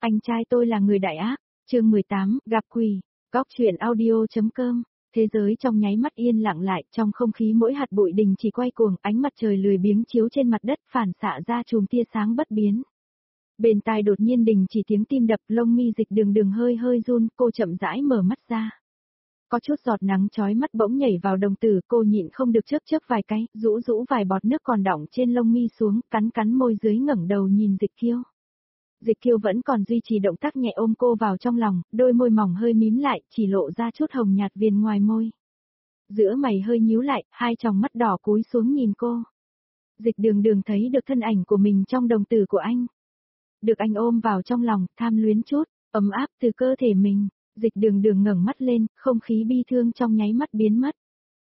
Anh trai tôi là người đại ác. Chương 18, gặp quỷ. Góc truyện audio.com. Thế giới trong nháy mắt yên lặng lại, trong không khí mỗi hạt bụi đình chỉ quay cuồng, ánh mặt trời lười biếng chiếu trên mặt đất phản xạ ra chùm tia sáng bất biến. Bên tai đột nhiên đình chỉ tiếng tim đập, lông mi Dịch Đường Đường hơi hơi run, cô chậm rãi mở mắt ra. Có chút giọt nắng chói mắt bỗng nhảy vào đồng tử, cô nhịn không được chớp vài cái, rũ vài bọt nước còn đọng trên lông mi xuống, cắn môi dưới ngẩng đầu nhìn Dịch Kiêu. Dịch Kiêu vẫn còn duy trì động tác nhẹ ôm cô vào trong lòng, đôi môi mỏng hơi mím lại, chỉ lộ ra chút hồng nhạt viền ngoài môi. Giữa mày hơi nhíu lại, hai tròng mắt đỏ cúi xuống nhìn cô. Dịch Đường Đường thấy được thân ảnh của mình trong đồng tử của anh. Được anh ôm vào trong lòng, tham luyến chút, ấm áp từ cơ thể mình. Dịch Đường Đường ngẩng mắt lên, không khí bi thương trong nháy mắt biến mất.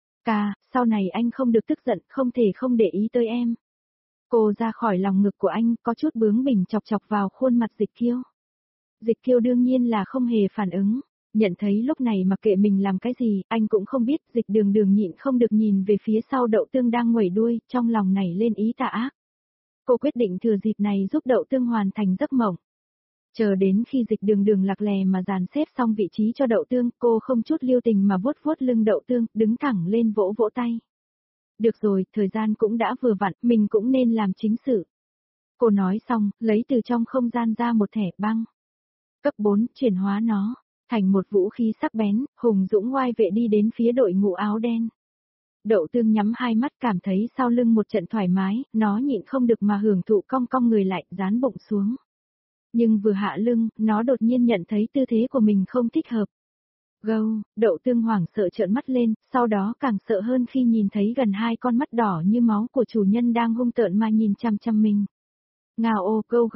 Sau này anh không được tức giận, không thể không để ý tới em. Cô ra khỏi lòng ngực của anh, có chút bướng bỉnh chọc vào khuôn mặt Dịch Kiêu. Dịch Kiêu đương nhiên là không hề phản ứng, nhận thấy lúc này mặc kệ mình làm cái gì, anh cũng không biết. Dịch Đường Đường nhịn không được nhìn về phía sau Đậu Tương đang nguẩy đuôi, trong lòng nảy lên ý tà ác. Cô quyết định thừa dịp này giúp Đậu Tương hoàn thành giấc mộng. Chờ đến khi Dịch Đường Đường lạc lè mà dàn xếp xong vị trí cho Đậu Tương, cô không chút lưu tình mà vuốt lưng Đậu Tương, đứng thẳng lên vỗ tay. Được rồi, thời gian cũng đã vừa vặn, mình cũng nên làm chính sự. Cô nói xong, lấy từ trong không gian ra một thẻ băng. Cấp 4, chuyển hóa nó thành một vũ khí sắc bén, hùng dũng oai vệ đi đến phía đội ngũ áo đen. Đậu Tương nhắm hai mắt cảm thấy sau lưng một trận thoải mái, nó nhịn không được mà hưởng thụ cong người lại, dán bụng xuống. Nhưng vừa hạ lưng, nó đột nhiên nhận thấy tư thế của mình không thích hợp. Gâu, Đậu Tương hoảng sợ trợn mắt lên, sau đó càng sợ hơn khi nhìn thấy gần hai con mắt đỏ như máu của chủ nhân đang hung tợn mà nhìn chăm mình. Ngao ô gâu,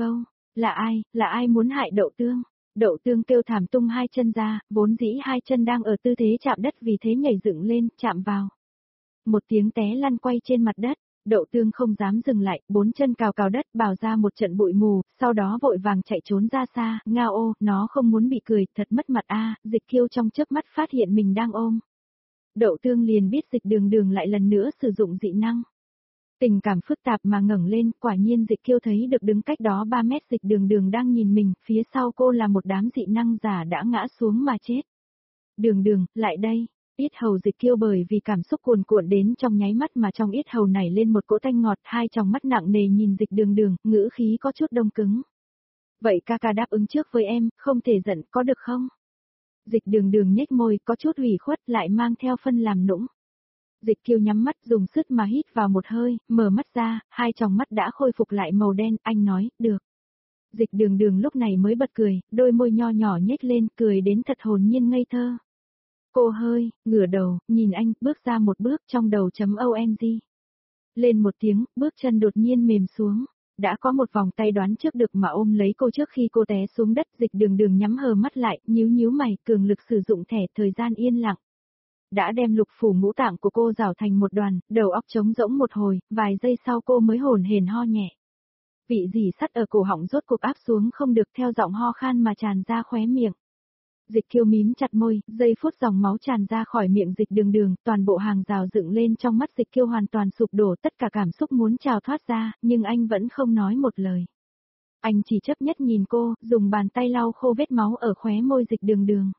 là ai muốn hại Đậu Tương? Đậu Tương kêu thảm tung hai chân ra, vốn dĩ hai chân đang ở tư thế chạm đất vì thế nhảy dựng lên, chạm vào. Một tiếng té lăn quay trên mặt đất. Đậu Tương không dám dừng lại, bốn chân cào đất bào ra một trận bụi mù, sau đó vội vàng chạy trốn ra xa. Ngao ô, nó không muốn bị cười, thật mất mặt a. Dịch Kiêu trong chớp mắt phát hiện mình đang ôm. Đậu Tương liền biết Dịch Đường Đường lại lần nữa sử dụng dị năng. Tình cảm phức tạp mà ngẩng lên, quả nhiên Dịch Kiêu thấy được đứng cách đó 3 mét Dịch Đường Đường đang nhìn mình, phía sau cô là một đám dị năng giả đã ngã xuống mà chết. Đường Đường, lại đây. Yết hầu Dịch Kiêu bởi vì cảm xúc cuồn cuộn đến trong nháy mắt mà trong yết hầu nảy lên một cỗ tanh ngọt, hai tròng mắt nặng nề nhìn Dịch Đường Đường, ngữ khí có chút đông cứng. Vậy ca đáp ứng trước với em, không thể giận, có được không? Dịch Đường Đường nhếch môi, có chút ủy khuất lại mang theo phân làm nũng. Dịch Kiêu nhắm mắt dùng sức mà hít vào một hơi, mở mắt ra, hai tròng mắt đã khôi phục lại màu đen, anh nói, được. Dịch Đường Đường lúc này mới bật cười, đôi môi nho nhỏ nhếch lên, cười đến thật hồn nhiên ngây thơ. Cô hơi, ngửa đầu, nhìn anh, bước ra một bước trong đầu .ONG. Lên một tiếng, bước chân đột nhiên mềm xuống. Đã có một vòng tay đoán trước được mà ôm lấy cô trước khi cô té xuống đất. Dịch Đường Đường nhắm hờ mắt lại, nhíu mày, cường lực sử dụng thẻ thời gian yên lặng. Đã đem lục phủ ngũ tạng của cô rảo thành một đoàn, đầu óc trống rỗng một hồi, vài giây sau cô mới hổn hển ho nhẹ. Vị gì sắt ở cổ họng rốt cuộc áp xuống không được theo giọng ho khan mà tràn ra khóe miệng. Dịch Kiêu mím chặt môi, giây phút dòng máu tràn ra khỏi miệng Dịch Đường Đường, toàn bộ hàng rào dựng lên trong mắt Dịch Kiêu hoàn toàn sụp đổ, tất cả cảm xúc muốn trào thoát ra, nhưng anh vẫn không nói một lời. Anh chỉ chấp nhất nhìn cô, dùng bàn tay lau khô vết máu ở khóe môi Dịch Đường Đường.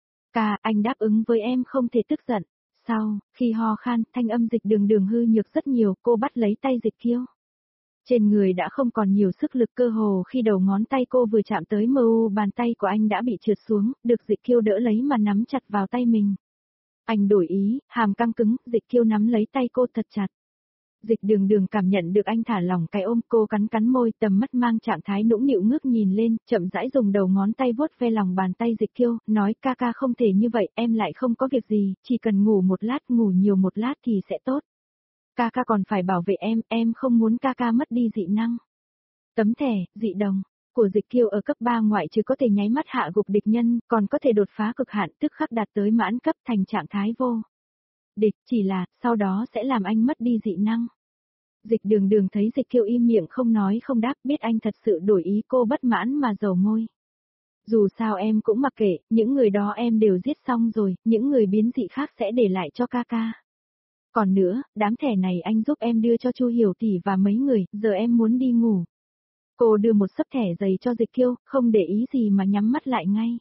Anh đáp ứng với em không thể tức giận. Sau, khi ho khan, thanh âm Dịch Đường Đường hư nhược rất nhiều, cô bắt lấy tay Dịch Kiêu. Trên người đã không còn nhiều sức lực, cơ hồ khi đầu ngón tay cô vừa chạm tới bàn tay của anh đã bị trượt xuống, được Dịch Kiêu đỡ lấy mà nắm chặt vào tay mình. Anh đổi ý, hàm căng cứng, Dịch Kiêu nắm lấy tay cô thật chặt. Dịch Đường Đường cảm nhận được anh thả lỏng cái ôm, cô cắn môi, tầm mắt mang trạng thái nũng nịu ngước nhìn lên, chậm rãi dùng đầu ngón tay vuốt ve lòng bàn tay Dịch Kiêu, nói ca không thể như vậy, em lại không có việc gì, chỉ cần ngủ một lát, ngủ nhiều một lát thì sẽ tốt. Ca còn phải bảo vệ em không muốn ca mất đi dị năng. Tấm thẻ, dị đồng, của Dịch Kiêu ở cấp 3 ngoại trừ có thể nháy mắt hạ gục địch nhân, còn có thể đột phá cực hạn tức khắc đạt tới mãn cấp thành trạng thái vô địch, chỉ là, sau đó sẽ làm anh mất đi dị năng. Dịch Đường Đường thấy Dịch Kiêu im miệng không nói không đáp, biết anh thật sự đổi ý, cô bất mãn mà dầu môi. Dù sao em cũng mặc kệ, những người đó em đều giết xong rồi, những người biến dị khác sẽ để lại cho ca. Còn nữa, đám thẻ này anh giúp em đưa cho Chu Hiểu tỷ và mấy người, giờ em muốn đi ngủ. Cô đưa một xấp thẻ giày cho Dịch Kiêu, không để ý gì mà nhắm mắt lại ngay.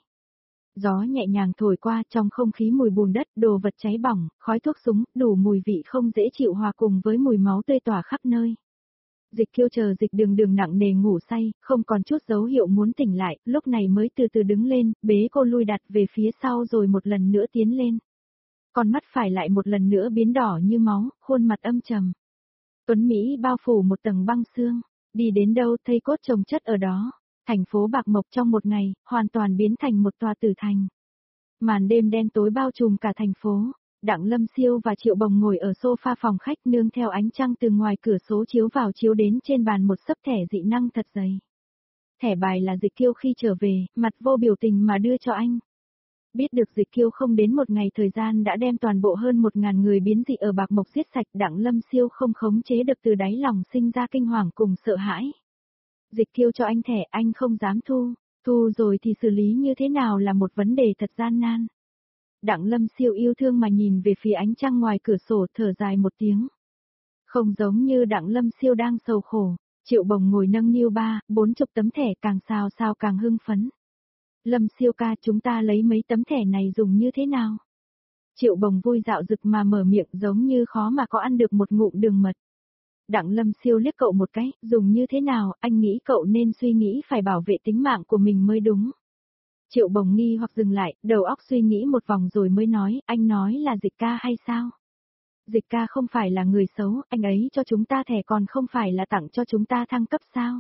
Gió nhẹ nhàng thổi qua, trong không khí mùi bùn đất, đồ vật cháy bỏng, khói thuốc súng, đủ mùi vị không dễ chịu hòa cùng với mùi máu tươi tỏa khắp nơi. Dịch Kiêu chờ Dịch Đường Đường nặng nề ngủ say, không còn chút dấu hiệu muốn tỉnh lại, lúc này mới từ từ đứng lên, bế cô lui đặt về phía sau rồi một lần nữa tiến lên. Con mắt phải lại một lần nữa biến đỏ như máu, khuôn mặt âm trầm. Tuấn Mỹ bao phủ một tầng băng xương, đi đến đâu thây cốt chồng chất ở đó. Thành phố Bạc Mộc trong một ngày, hoàn toàn biến thành một tòa tử thành. Màn đêm đen tối bao trùm cả thành phố. Đặng Lâm Siêu và Triệu Bồng ngồi ở sofa phòng khách nương theo ánh trăng từ ngoài cửa sổ chiếu vào chiếu đến trên bàn một xấp thẻ dị năng thật dày. Thẻ bài là Dịch Kiêu khi trở về, mặt vô biểu tình mà đưa cho anh. Biết được Dịch Kiêu không đến một ngày thời gian đã đem toàn bộ hơn 1.000 người biến dị ở Bạc Mộc giết sạch, Đặng Lâm Siêu không khống chế được từ đáy lòng sinh ra kinh hoàng cùng sợ hãi. Dịch Kiêu cho anh thẻ anh không dám thu rồi thì xử lý như thế nào là một vấn đề thật gian nan. Đặng Lâm Siêu yêu thương mà nhìn về phía ánh trăng ngoài cửa sổ thở dài một tiếng. Không giống như Đặng Lâm Siêu đang sầu khổ, Triệu Bồng ngồi nâng niu 40 tấm thẻ càng sao càng hưng phấn. Lâm Siêu ca chúng ta lấy mấy tấm thẻ này dùng như thế nào? Triệu Bồng vui dạo dực mà mở miệng giống như khó mà có ăn được một ngụm đường mật. Đặng Lâm Siêu liếc cậu một cái, dùng như thế nào, anh nghĩ cậu nên suy nghĩ phải bảo vệ tính mạng của mình mới đúng. Triệu Bồng nghi hoặc dừng lại, đầu óc suy nghĩ một vòng rồi mới nói, anh nói là Dịch ca hay sao? Dịch ca không phải là người xấu, anh ấy cho chúng ta thẻ còn không phải là tặng cho chúng ta thăng cấp sao?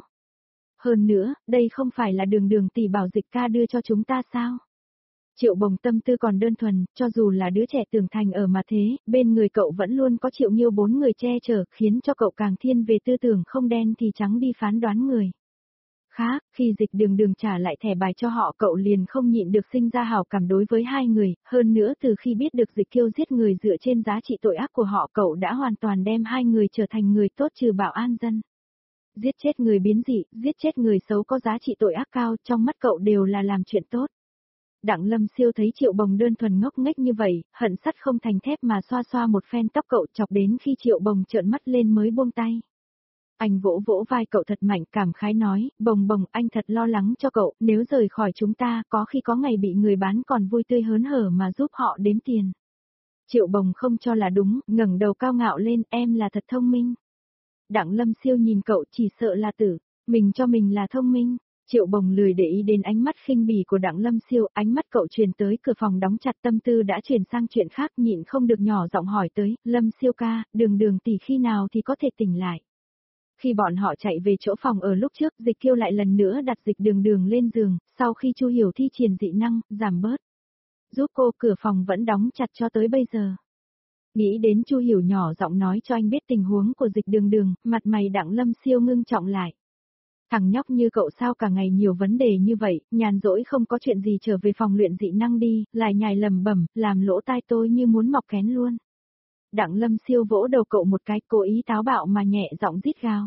Hơn nữa, đây không phải là Đường Đường tỷ bảo Dịch ca đưa cho chúng ta sao? Triệu Bồng tâm tư còn đơn thuần, cho dù là đứa trẻ trưởng thành ở mà thế, bên người cậu vẫn luôn có Triệu Nghiêu 4 người che chở, khiến cho cậu càng thiên về tư tưởng không đen thì trắng đi phán đoán người. Khác, khi Dịch Đường Đường trả lại thẻ bài cho họ cậu liền không nhịn được sinh ra hảo cảm đối với hai người, hơn nữa từ khi biết được Dịch Kiêu giết người dựa trên giá trị tội ác của họ cậu đã hoàn toàn đem hai người trở thành người tốt trừ bạo an dân. Giết chết người biến dị, giết chết người xấu có giá trị tội ác cao, trong mắt cậu đều là làm chuyện tốt. Đặng Lâm Siêu thấy Triệu Bồng đơn thuần ngốc nghếch như vậy, hận sắt không thành thép mà xoa xoa một phen tóc cậu chọc đến khi Triệu Bồng trợn mắt lên mới buông tay. Anh vỗ vỗ vai cậu thật mạnh cảm khái nói, Bồng Bồng anh thật lo lắng cho cậu, nếu rời khỏi chúng ta có khi có ngày bị người bán còn vui tươi hớn hở mà giúp họ đếm tiền. Triệu Bồng không cho là đúng, ngẩng đầu cao ngạo lên, em là thật thông minh. Đặng Lâm Siêu nhìn cậu chỉ sợ là tử, mình cho mình là thông minh. Triệu Bồng lười để ý đến ánh mắt khinh bỉ của Đặng Lâm Siêu, ánh mắt cậu truyền tới cửa phòng đóng chặt tâm tư đã chuyển sang chuyện khác nhịn không được nhỏ giọng hỏi tới, Lâm Siêu ca, Đường Đường tỷ khi nào thì có thể tỉnh lại. Khi bọn họ chạy về chỗ phòng ở lúc trước, Dịch Kiêu lại lần nữa đặt Dịch Đường Đường lên giường, sau khi Chu Hiểu thi triển dị năng, giảm bớt. Giúp cô cửa phòng vẫn đóng chặt cho tới bây giờ. Nghĩ đến Chu Hiểu nhỏ giọng nói cho anh biết tình huống của Dịch Đường Đường, mặt mày Đặng Lâm Siêu ngưng trọng lại. Thằng nhóc như cậu sao cả ngày nhiều vấn đề như vậy, nhàn rỗi không có chuyện gì trở về phòng luyện dị năng đi, lại nhài lầm bẩm, làm lỗ tai tôi như muốn mọc kén luôn. Đặng Lâm Siêu vỗ đầu cậu một cái, cố ý táo bạo mà nhẹ giọng rít gào.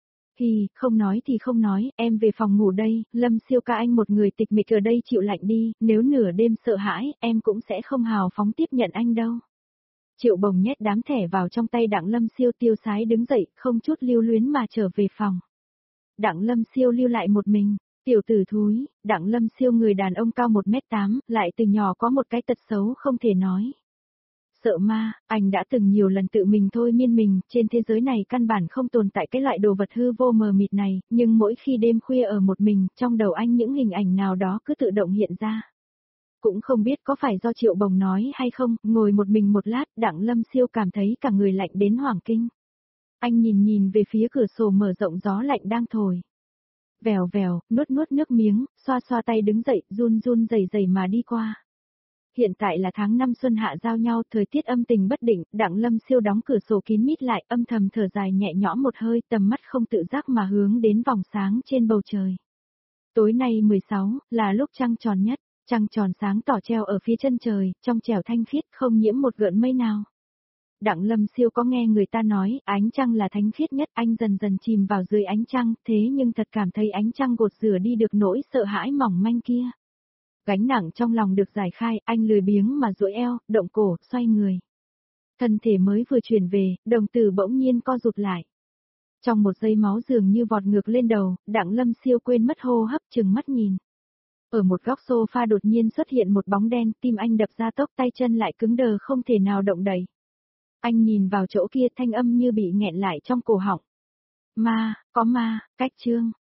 Không nói thì không nói, em về phòng ngủ đây, Lâm Siêu ca anh một người tịch mịch ở đây chịu lạnh đi, nếu nửa đêm sợ hãi, em cũng sẽ không hào phóng tiếp nhận anh đâu. Triệu Bồng nhét đám thẻ vào trong tay Đặng Lâm Siêu tiêu sái đứng dậy, không chút lưu luyến mà trở về phòng. Đặng Lâm Siêu lưu lại một mình, tiểu tử thúi, Đặng Lâm Siêu người đàn ông cao 1m8, lại từ nhỏ có một cái tật xấu không thể nói. Sợ ma, anh đã từng nhiều lần tự mình thôi miên mình, trên thế giới này căn bản không tồn tại cái loại đồ vật hư vô mờ mịt này, nhưng mỗi khi đêm khuya ở một mình, trong đầu anh những hình ảnh nào đó cứ tự động hiện ra. Cũng không biết có phải do Triệu Bồng nói hay không, ngồi một mình một lát, Đặng Lâm Siêu cảm thấy cả người lạnh đến hoảng kinh. Anh nhìn về phía cửa sổ mở rộng gió lạnh đang thổi. Vèo vèo, nuốt nước miếng, xoa xoa tay đứng dậy, run rẩy rẩy mà đi qua. Hiện tại là tháng 5 xuân hạ giao nhau, thời tiết âm tình bất định, Đặng Lâm Siêu đóng cửa sổ kín mít lại, âm thầm thở dài nhẹ nhõm một hơi, tầm mắt không tự giác mà hướng đến vòng sáng trên bầu trời. Tối nay 16, là lúc trăng tròn nhất, trăng tròn sáng tỏ treo ở phía chân trời, trong trẻo thanh khiết không nhiễm một gợn mây nào. Đặng Lâm Siêu có nghe người ta nói, ánh trăng là thánh khiết nhất, anh dần dần chìm vào dưới ánh trăng, thế nhưng thật cảm thấy ánh trăng gột rửa đi được nỗi sợ hãi mỏng manh kia. Gánh nặng trong lòng được giải khai, anh lười biếng mà duỗi eo, động cổ, xoay người. Thân thể mới vừa chuyển về, đồng tử bỗng nhiên co rụt lại. Trong một giây máu dường như vọt ngược lên đầu, Đặng Lâm Siêu quên mất hô hấp chừng mắt nhìn. Ở một góc sofa đột nhiên xuất hiện một bóng đen, tim anh đập ra tốc, tay chân lại cứng đờ không thể nào động đậy. Anh nhìn vào chỗ kia, thanh âm như bị nghẹn lại trong cổ họng. Ma, có ma, cách Trương.